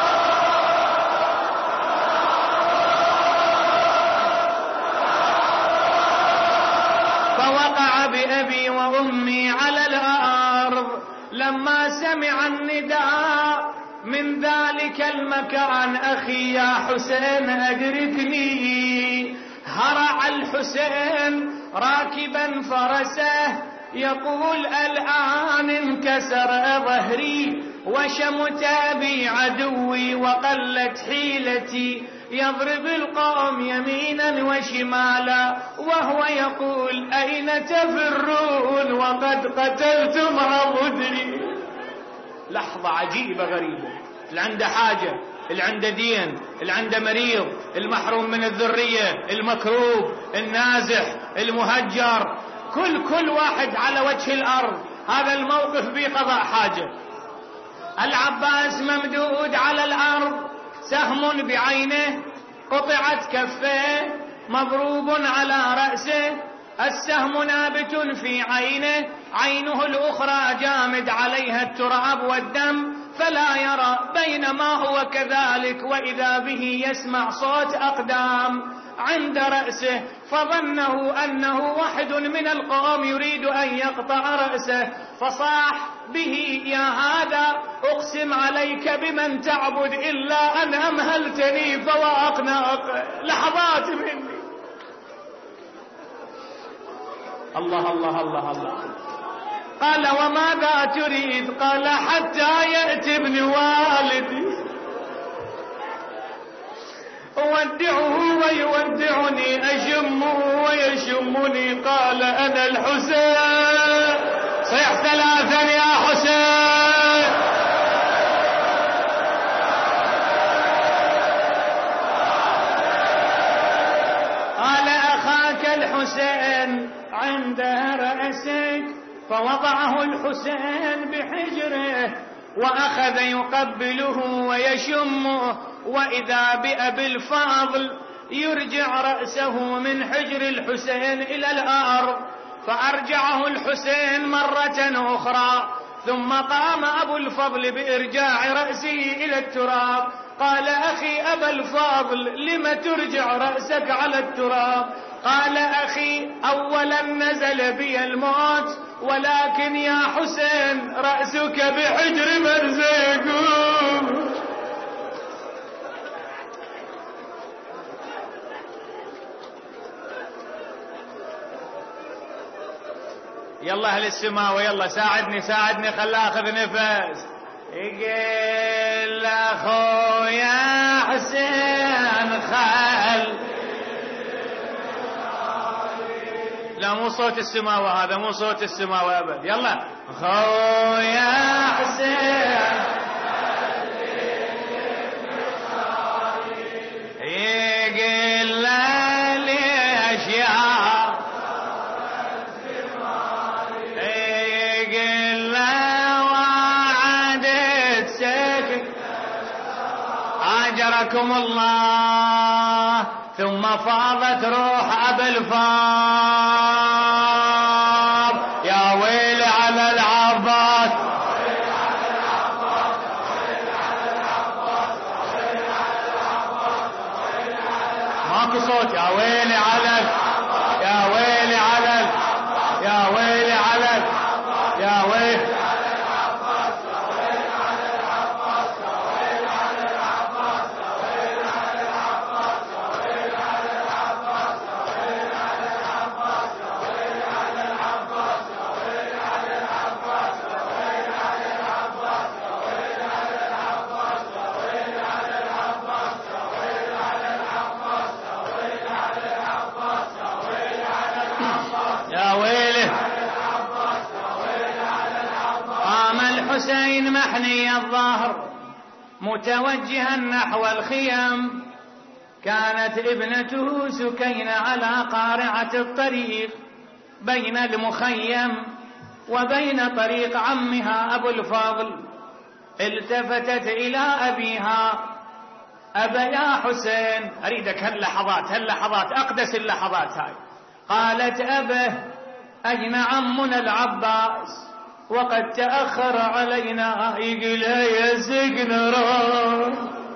فوقع بأبي وأمي على الأرض. لما سمع النداء من ذلك المكان أخي يا حسين أدركني، هرع الحسين راكبا فرسه يقول الآن انكسر ظهري وشمت بي عدوي وقلت حيلتي، يضرب القوم يمينا وشمالا وهو يقول أين تفرون وقد قتلتم عبدي. لحظة عجيبة غريبة، اللي عنده حاجة، اللي عنده دين، اللي عنده مريض، المحروم من الذرية، المكروب، النازح، المهجر، كل كل واحد على وجه الأرض هذا الموقف بقضاء حاجة. العباس ممدود على الأرض سهم بعينه، قطعت كفيه، مضروب على رأسه، السهم نابت في عينه، عينه الأخرى جامد عليها التراب والدم فلا يرى. بينما هو كذلك وإذا به يسمع صوت أقدام عند رأسه فظنه أنه واحد من القوم يريد أن يقطع رأسه فصاح به يا هذا أقسم عليك بمن تعبد إلا أن أمهلتني فوأقناك. لحظات مني. الله الله الله الله. قال وماذا تريد؟ قال حتى يأتي ابن والدي أودعه ويودعني، أشمه ويشمني. قال أنا الحسين. صيح ثلاثا يا حسين. قال أخاك الحسين عند رأسك. فوضعه الحسين بحجره وأخذ يقبله ويشمه، وإذا بأبي الفاضل يرجع رأسه من حجر الحسين إلى الأرض، فأرجعه الحسين مرة أخرى، ثم قام أبو الفضل بإرجاع رأسه إلى التراب. قال: أخي أبا الفاضل، لم ترجع رأسك على التراب؟ قال: أخي، أولا نزل بي الموت، ولكن يا حسين رأسك بحجر مرزق. يلا أهل السماء، ويلا ساعدني ساعدني خل أخذ نفس. يقول أخويا حسين خل، لا مو صوت السماء، وهذا مو صوت السماء أبد. يلا أخويا حسين، يقول له ليش يا، يقول له وعدت سكت أجركم الله. ثم فاضت روح أبا الفاض، يا ويل على العباس، ماكو صوت. يا ويلي على، يا ويلي على، يا ويلي على، يا ويلي الحسين محني الظهر متوجها نحو الخيام. كانت ابنته سكينة على قارعة الطريق بين المخيم وبين طريق عمها أبو الفضل. التفتت إلى أبيها: أبا يا حسين، أريدك هاللحظات هاللحظات أقدس اللحظات هاي. قالت: أبه، أين عمنا العباس؟ وقد تأخر علينا. يقول يا سكنة راح،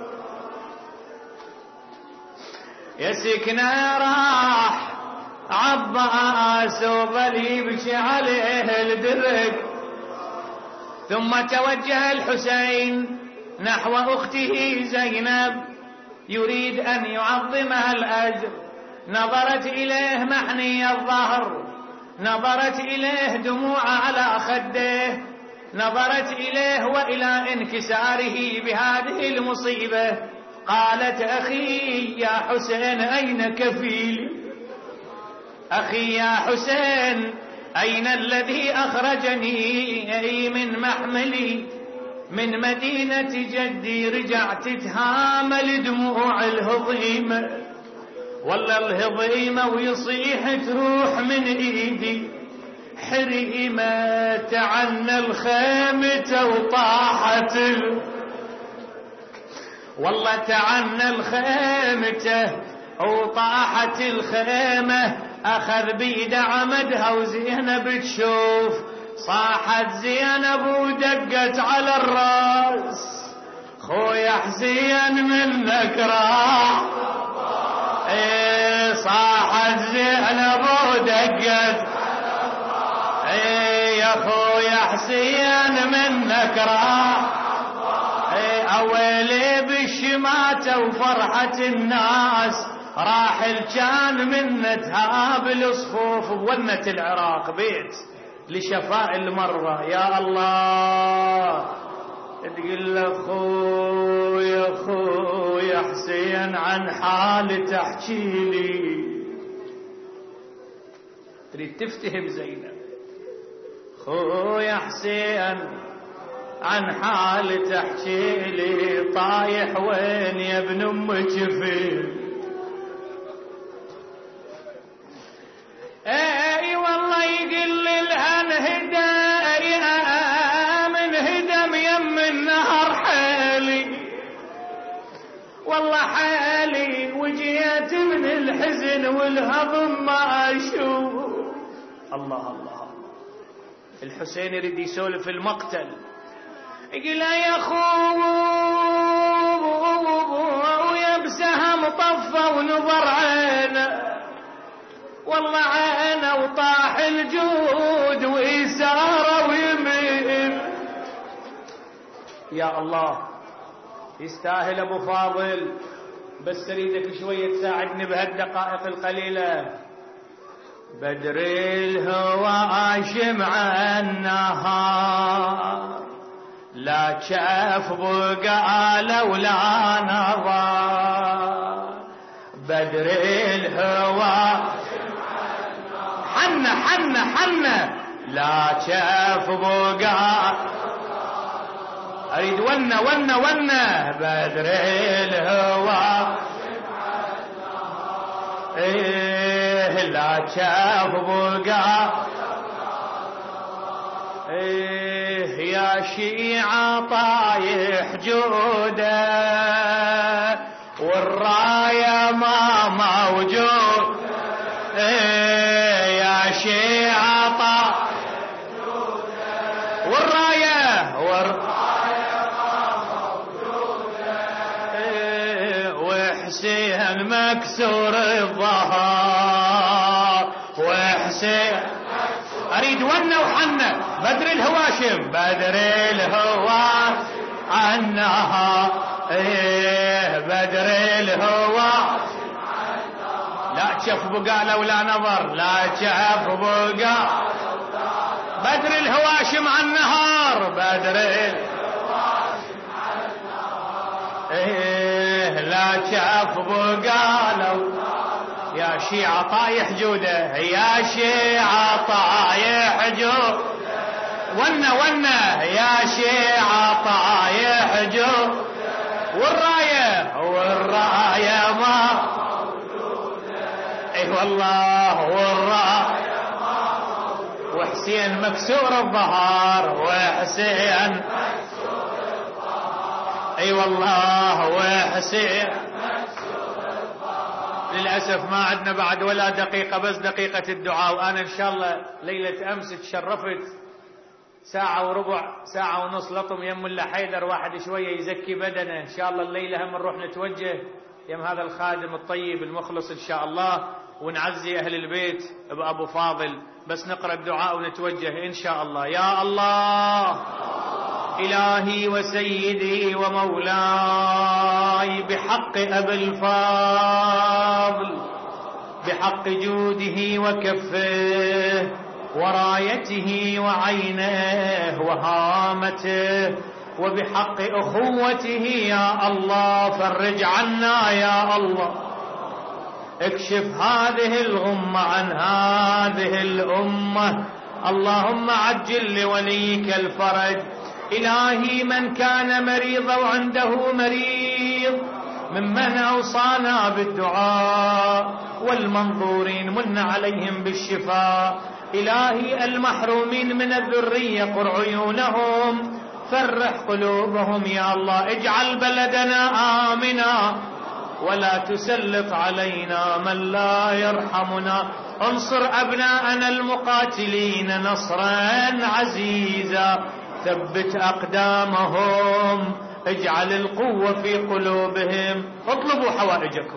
يا سكنة راح عباس وظل يبكي عليه الدرك. ثم توجه الحسين نحو أخته زينب يريد أن يعظمها الأجر. نظرت إليه محني الظهر، نظرت إليه دموع على خده، نظرت إليه وإلى انكساره بهذه المصيبة. قالت: أخي يا حسين أين كفيلي؟ أخي يا حسين أين الذي أخرجني من محملي من مدينة جدي؟ رجعت تهامل دموع الهضيمة، والله الهضيمة ويصيح تروح من ايدي. حريمة تعنى الخيمة وطاحت، والله تعنى الخيمة وطاحت الخيمة. اخذ بيد عمدها وزينب تشوف، صاحت زينب ودقت على الراس: خويا حسين منك راح. ايه صاحت زينب ودقت: ايه يا خويا حسين منك راح. ايه اويلي بالشماتة وفرحة الناس، راح الجان من تهاب الصفوف بونة العراق بيت لشفاء المرضى. يا الله، تقول له: خويا خويا حسين عن حالي تحكي لي. تريد تفتهم زينب: خويا حسين عن حالي تحكي لي، طايح وين يا ابن امك فين؟ اي والله يقل لها انهدى من هدم يم الحزن والهضم ما أشوف. الله الله. الحسين يريد يسولف المقتل، يقول يا خويا بسهم طفى ونظر عينه، والله عينه وطاح الجود وإسارة ويمين. يا الله يستاهل أبو فاضل، بس أريدك شوية تساعدني بهالدقائق القليلة. بدر الهوى شمع النهار، لا شاف بقى لولا نظر. بدر الهوى حنة حنة حنة، لا شاف بقى. أريد ونة ونة ونة. بدر الهوى إيه لا شاف بقى. إيه يا شيعة طايح جوده والراية ما موجود. إيه يا شيعة طايح جوده والراية والراية ما موجودة. إيه وحسين مكسور الظهر وحسين. أريد ونة وحنة. بدر الهواشم بدر الهواشم عنها. إيه بدر الهواشم عنها. لا تشف بقى لولا نظر، لا تشف بقى. بدر الهواشم عن النهار. بدر الهواشم عن النهار. إيه لا تشف بقى لولا. يا شيعة طايح جوده، يا شيعة طايح جوده. ونة ونة. يا شيعة طايح جوده والراية والراية ما موجودة. اي والله والراية ما موجودة. وحسين مكسور الظهر وحسين مكسور الظهر. اي والله وحسين. للأسف ما عندنا بعد ولا دقيقة، بس دقيقة الدعاء. وأنا إن شاء الله ليلة أمس تشرفت ساعة وربع ساعة ونص لطم يم الله حيدر، واحد شوية يزكي بدنه. إن شاء الله الليلة هم نروح نتوجه يم هذا الخادم الطيب المخلص إن شاء الله، ونعزي أهل البيت بأبو فاضل. بس نقرأ الدعاء ونتوجه إن شاء الله. يا الله إلهي وسيدي ومولاي، بحق أبي الفاضل، بحق جوده وكفه ورايته وعينه وهامته، وبحق أخوته يا الله فرج عنا يا الله. اكشف هذه الغمة عن هذه الأمة. اللهم عجل لوليك الفرج. إلهي من كان مريضا وعنده مريض ممن أوصانا بالدعاء، والمنظورين من عليهم بالشفاء. إلهي المحرومين من الذرية قر عيونهم، فرح قلوبهم يا الله. اجعل بلدنا آمنا ولا تسلط علينا من لا يرحمنا. انصر أبناءنا المقاتلين نصرا عزيزا، ثبت أقدامهم، اجعل القوة في قلوبهم. اطلبوا حوائجكم،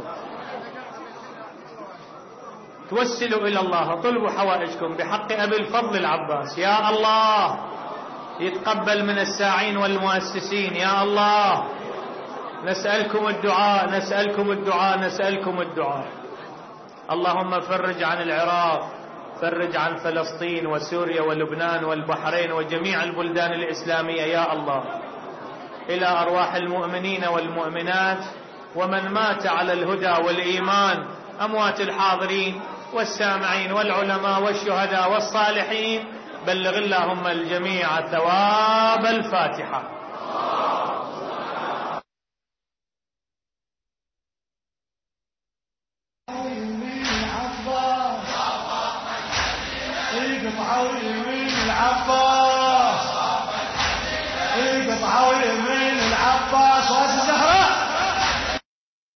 توسلوا إلى الله، اطلبوا حوائجكم بحق أبي الفضل العباس. يا الله يتقبل من الساعين والمؤسسين. يا الله نسألكم الدعاء نسألكم الدعاء نسألكم الدعاء. اللهم فرج عن العراق، فرج عن فلسطين وسوريا ولبنان والبحرين وجميع البلدان الإسلامية يا الله. إلى أرواح المؤمنين والمؤمنات ومن مات على الهدى والإيمان، أموات الحاضرين والسامعين والعلماء والشهداء والصالحين، بلغ اللهم الجميع ثواب الفاتحة. العباس